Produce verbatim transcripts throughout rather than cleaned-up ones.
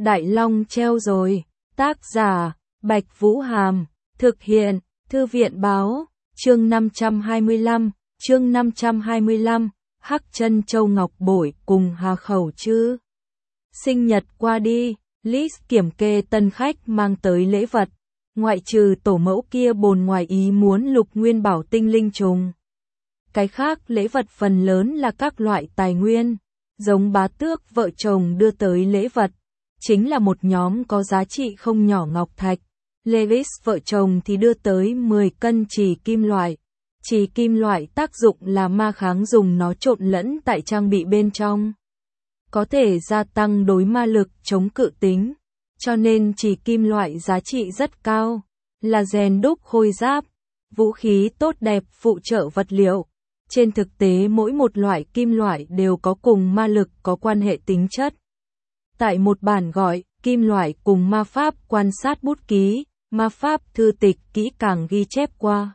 Đại Long treo rồi. Tác giả, Bạch Vũ Hàm. Thực hiện, Thư viện Báo. Chương năm trăm hai mươi lăm, chương năm trăm hai mươi lăm, Hắc Chân Châu Ngọc Bội cùng Hà Khẩu Trư. Sinh nhật qua đi, Liz kiểm kê tân khách mang tới lễ vật. Ngoại trừ tổ mẫu kia bồn ngoài ý muốn lục nguyên bảo tinh linh trùng. Cái khác lễ vật phần lớn là các loại tài nguyên, giống bá tước vợ chồng đưa tới lễ vật, chính là một nhóm có giá trị không nhỏ ngọc thạch. Lewis vợ chồng thì đưa tới mười cân chì kim loại. Chì kim loại tác dụng là ma kháng, dùng nó trộn lẫn tại trang bị bên trong. Có thể gia tăng đối ma lực, chống cự tính. Cho nên chì kim loại giá trị rất cao. Là rèn đúc khôi giáp, vũ khí tốt đẹp, phụ trợ vật liệu. Trên thực tế mỗi một loại kim loại đều có cùng ma lực có quan hệ tính chất. Tại một bản gọi, kim loại cùng ma pháp quan sát bút ký, ma pháp thư tịch kỹ càng ghi chép qua.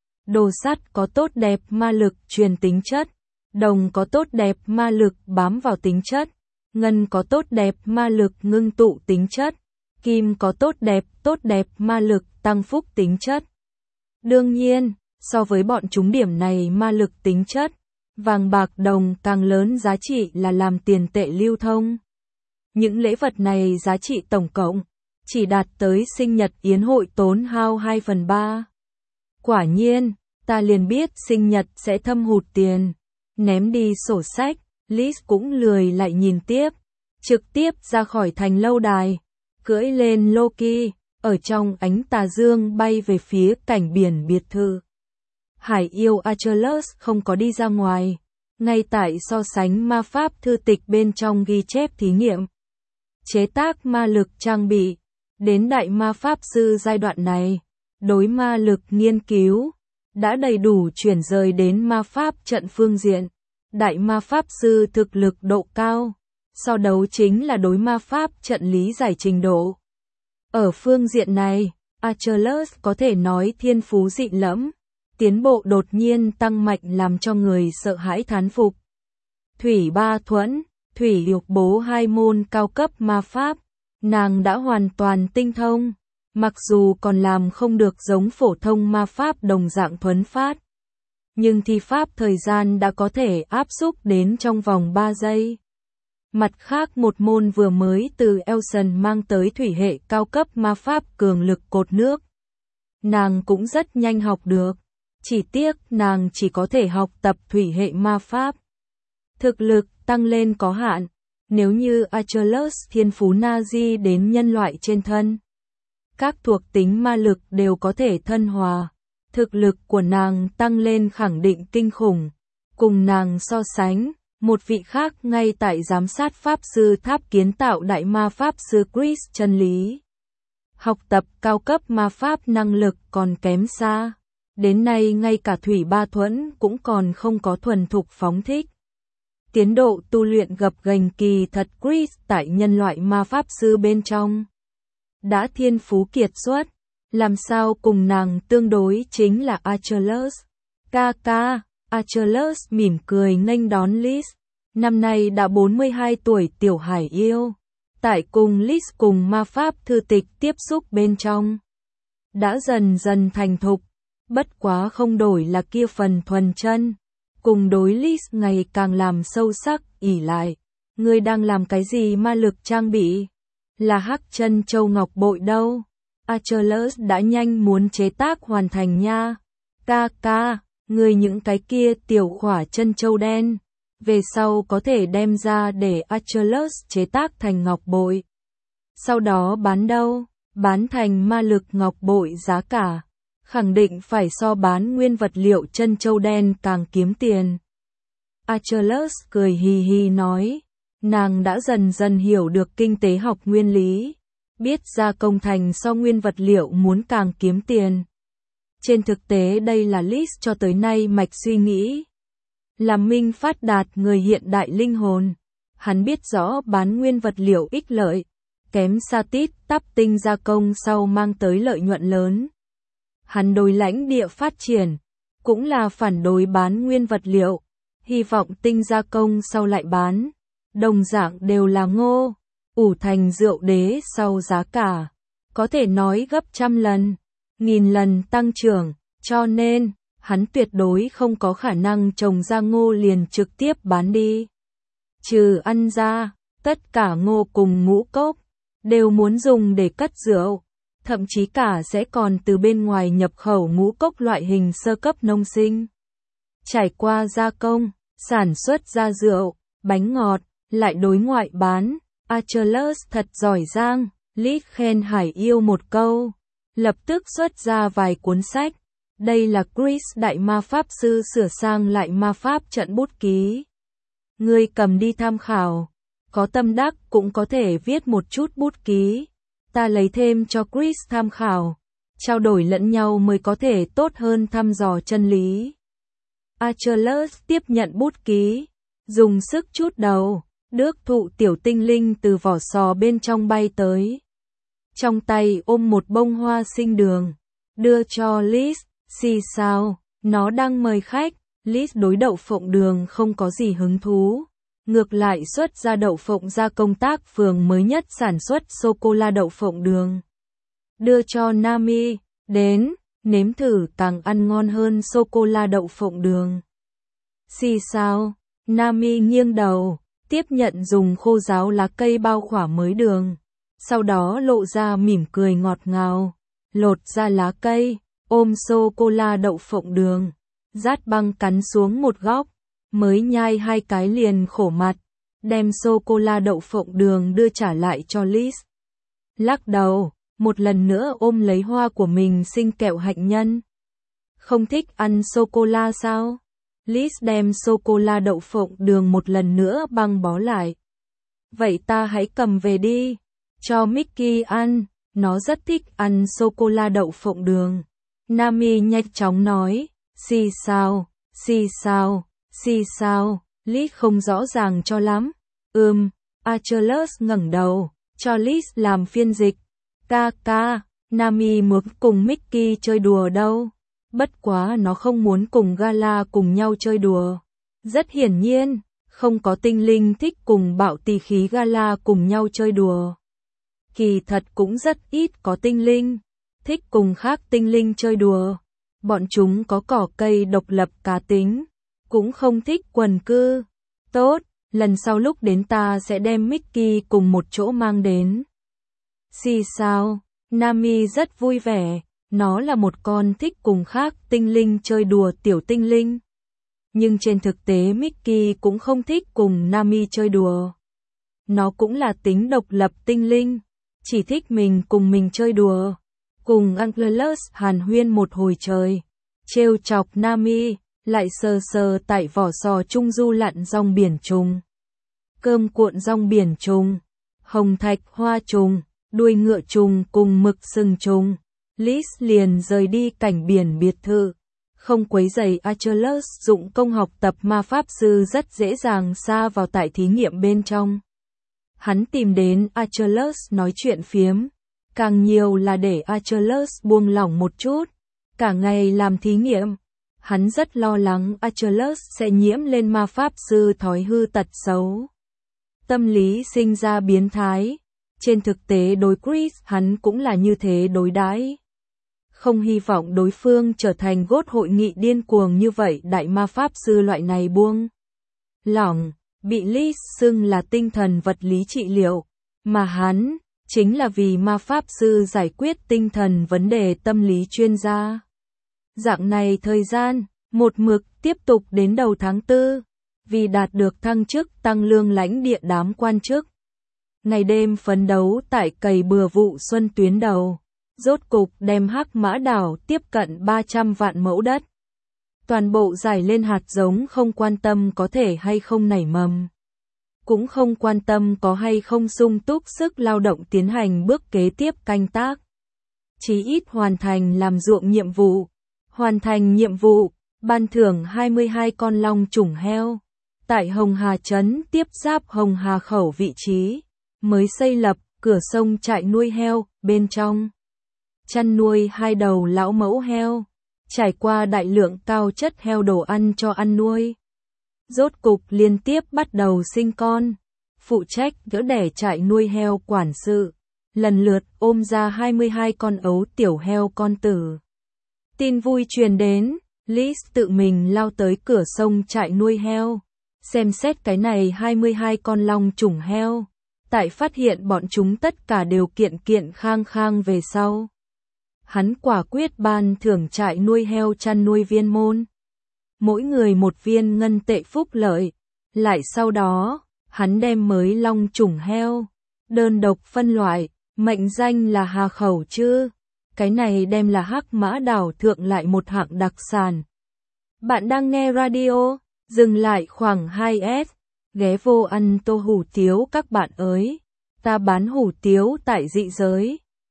Đồ sắt có tốt đẹp ma lực truyền tính chất, đồng có tốt đẹp ma lực bám vào tính chất, ngân có tốt đẹp ma lực ngưng tụ tính chất, kim có tốt đẹp tốt đẹp ma lực tăng phúc tính chất. Đương nhiên, so với bọn chúng điểm này ma lực tính chất, vàng bạc đồng càng lớn giá trị là làm tiền tệ lưu thông. Những lễ vật này giá trị tổng cộng chỉ đạt tới sinh nhật yến hội tốn hao hai phần ba. Quả nhiên, ta liền biết sinh nhật sẽ thâm hụt tiền. Ném đi sổ sách, Liz cũng lười lại nhìn tiếp. Trực tiếp ra khỏi thành lâu đài, cưỡi lên Loki, ở trong ánh tà dương bay về phía cảnh biển biệt thự. Hải yêu Achilles không có đi ra ngoài, ngay tại so sánh ma pháp thư tịch bên trong ghi chép thí nghiệm. Chế tác ma lực trang bị, đến đại ma pháp sư giai đoạn này, đối ma lực nghiên cứu, đã đầy đủ chuyển rời đến ma pháp trận phương diện. Đại ma pháp sư thực lực độ cao, so đấu chính là đối ma pháp trận lý giải trình độ. Ở phương diện này, Achilles có thể nói thiên phú dị lẫm, tiến bộ đột nhiên tăng mạnh làm cho người sợ hãi thán phục. Thủy Ba Thuẫn, Thủy Lục Bố hai môn cao cấp ma pháp, nàng đã hoàn toàn tinh thông, mặc dù còn làm không được giống phổ thông ma pháp đồng dạng thuấn phát. Nhưng thi pháp thời gian đã có thể áp xúc đến trong vòng ba giây. Mặt khác một môn vừa mới từ Elson mang tới thủy hệ cao cấp ma pháp cường lực cột nước. Nàng cũng rất nhanh học được, chỉ tiếc nàng chỉ có thể học tập thủy hệ ma pháp. Thực lực tăng lên có hạn, nếu như Achilles thiên phú Nazi đến nhân loại trên thân. Các thuộc tính ma lực đều có thể thân hòa. Thực lực của nàng tăng lên khẳng định kinh khủng. Cùng nàng so sánh, một vị khác ngay tại giám sát pháp sư tháp kiến tạo đại ma pháp sư Chris chân lý. Học tập cao cấp ma pháp năng lực còn kém xa. Đến nay ngay cả Thủy Ba Thuẫn cũng còn không có thuần thục phóng thích. Tiến độ tu luyện gập ghềnh kỳ thật. Chris tại nhân loại ma pháp sư bên trong đã thiên phú kiệt xuất. Làm sao cùng nàng tương đối chính là Achilles. Ca ca, Achilles mỉm cười nghênh đón Liz. Năm nay đã bốn mươi hai tuổi tiểu hải yêu. Tại cùng Liz cùng ma pháp thư tịch tiếp xúc bên trong. Đã dần dần thành thục. Bất quá không đổi là kia phần thuần chân. Cùng đối Liz ngày càng làm sâu sắc, ỉ lại. Ngươi đang làm cái gì ma lực trang bị? Là Hắc Chân Châu Ngọc Bội đâu? Achilles đã nhanh muốn chế tác hoàn thành nha. Ca ca, người những cái kia tiểu khỏa chân châu đen, về sau có thể đem ra để Achilles chế tác thành ngọc bội. Sau đó bán đâu? Bán thành ma lực ngọc bội giá cả, khẳng định phải so bán nguyên vật liệu chân châu đen càng kiếm tiền. Achilles cười hì hì nói, nàng đã dần dần hiểu được kinh tế học nguyên lý. Biết gia công thành so nguyên vật liệu muốn càng kiếm tiền. Trên thực tế đây là Liz cho tới nay mạch suy nghĩ. Làm minh phát đạt người hiện đại linh hồn. Hắn biết rõ bán nguyên vật liệu ích lợi, kém xa tít tắp tinh gia công sau mang tới lợi nhuận lớn. Hắn đối lãnh địa phát triển, cũng là phản đối bán nguyên vật liệu, hy vọng tinh gia công sau lại bán. Đồng dạng đều là ngô. ủ thành rượu đế sau giá cả, có thể nói gấp trăm lần, nghìn lần tăng trưởng, cho nên, hắn tuyệt đối không có khả năng trồng ra ngô liền trực tiếp bán đi. Trừ ăn ra, tất cả ngô cùng ngũ cốc, đều muốn dùng để cất rượu, thậm chí cả sẽ còn từ bên ngoài nhập khẩu ngũ cốc loại hình sơ cấp nông sinh. Trải qua gia công, sản xuất ra rượu, bánh ngọt, lại đối ngoại bán, Achilles thật giỏi giang, Lít khen Hải yêu một câu, lập tức xuất ra vài cuốn sách. Đây là Chris đại ma pháp sư sửa sang lại ma pháp trận bút ký. Ngươi cầm đi tham khảo, có tâm đắc cũng có thể viết một chút bút ký. Ta lấy thêm cho Chris tham khảo, trao đổi lẫn nhau mới có thể tốt hơn thăm dò chân lý. Achilles tiếp nhận bút ký, dùng sức chút đầu, đước thụ tiểu tinh linh từ vỏ sò bên trong bay tới. Trong tay ôm một bông hoa sinh đường, đưa cho Liz. Xì sao, nó đang mời khách, Liz đối đậu phộng đường không có gì hứng thú. Ngược lại xuất ra đậu phộng ra công tác phường mới nhất sản xuất sô-cô-la đậu phộng đường. Đưa cho Nami, đến, nếm thử càng ăn ngon hơn sô-cô-la đậu phộng đường. Xì sao, Nami nghiêng đầu, tiếp nhận dùng khô ráo lá cây bao khỏa mới đường. Sau đó lộ ra mỉm cười ngọt ngào, lột ra lá cây, ôm sô-cô-la đậu phộng đường, rát băng cắn xuống một góc, mới nhai hai cái liền khổ mặt, đem sô-cô-la đậu phộng đường đưa trả lại cho Liz. Lắc đầu, một lần nữa ôm lấy hoa của mình sinh kẹo hạnh nhân. Không thích ăn sô-cô-la sao? Liz đem sô-cô-la đậu phộng đường một lần nữa băng bó lại. Vậy ta hãy cầm về đi, cho Mickey ăn, nó rất thích ăn sô-cô-la đậu phộng đường. Nami nhanh chóng nói, xì sao, xì sao, xì sao, Liz không rõ ràng cho lắm. Ừm, Achilles ngẩng đầu, cho Liz làm phiên dịch. Ca ca, Nami muốn cùng Mickey chơi đùa đâu. Bất quá nó không muốn cùng Gala cùng nhau chơi đùa. Rất hiển nhiên, không có tinh linh thích cùng bạo tỳ khí Gala cùng nhau chơi đùa. Kỳ thật cũng rất ít có tinh linh thích cùng khác tinh linh chơi đùa. Bọn chúng có cỏ cây độc lập cá tính, cũng không thích quần cư. Tốt, lần sau lúc đến ta sẽ đem Mickey cùng một chỗ mang đến. Xì sao, Nami rất vui vẻ, nó là một con thích cùng khác tinh linh chơi đùa tiểu tinh linh. Nhưng trên thực tế Mickey cũng không thích cùng Nami chơi đùa. Nó cũng là tính độc lập tinh linh, chỉ thích mình cùng mình chơi đùa. Cùng Achilles hàn huyên một hồi trời, trêu chọc Nami, lại sờ sờ tại vỏ sò trung du lặn rong biển trùng. Cơm cuộn rong biển trùng, hồng thạch hoa trùng, đuôi ngựa trùng cùng mực sừng trùng. Liz liền rời đi cảnh biển biệt thự, không quấy rầy Achilles dụng công học tập ma pháp sư rất dễ dàng sa vào tại thí nghiệm bên trong. Hắn tìm đến Achilles nói chuyện phiếm, càng nhiều là để Achilles buông lỏng một chút, cả ngày làm thí nghiệm. Hắn rất lo lắng Achilles sẽ nhiễm lên ma pháp sư thói hư tật xấu. Tâm lý sinh ra biến thái, trên thực tế đối Chris hắn cũng là như thế đối đãi. Không hy vọng đối phương trở thành gốt hội nghị điên cuồng như vậy đại ma pháp sư loại này buông lỏng, bị Liz xưng là tinh thần vật lý trị liệu, mà hắn chính là vì ma pháp sư giải quyết tinh thần vấn đề tâm lý chuyên gia. Dạng này thời gian, một mực tiếp tục đến đầu tháng tư, vì đạt được thăng chức tăng lương lãnh địa đám quan chức. Ngày đêm phấn đấu tại cày bừa vụ xuân tuyến đầu, rốt cục đem Hắc Mã Đảo tiếp cận ba trăm vạn mẫu đất. Toàn bộ giải lên hạt giống không quan tâm có thể hay không nảy mầm. Cũng không quan tâm có hay không sung túc sức lao động tiến hành bước kế tiếp canh tác. Chí ít hoàn thành làm ruộng nhiệm vụ. Hoàn thành nhiệm vụ, ban thưởng hai mươi hai con long chủng heo. Tại Hồng Hà Trấn tiếp giáp Hồng Hà Khẩu vị trí, mới xây lập cửa sông trại nuôi heo, bên trong chăn nuôi hai đầu lão mẫu heo, trải qua đại lượng cao chất heo đồ ăn cho ăn nuôi. Rốt cục liên tiếp bắt đầu sinh con, phụ trách đỡ đẻ trại nuôi heo quản sự, lần lượt ôm ra hai mươi hai con ấu tiểu heo con tử. Tin vui truyền đến, Liz tự mình lao tới cửa sông trại nuôi heo, xem xét cái này hai mươi hai con long chủng heo, tại phát hiện bọn chúng tất cả đều kiện kiện khang khang về sau. Hắn quả quyết ban thưởng trại nuôi heo chăn nuôi viên môn, mỗi người một viên ngân tệ phúc lợi, lại sau đó, hắn đem mới long chủng heo, đơn độc phân loại, mệnh danh là Hà Khẩu Chư. Cái này đem là Hắc Mã đảo thượng lại một hạng đặc sản. Bạn đang nghe radio, dừng lại khoảng hai s, ghé vô ăn tô hủ tiếu các bạn ơi. Ta bán hủ tiếu tại dị giới.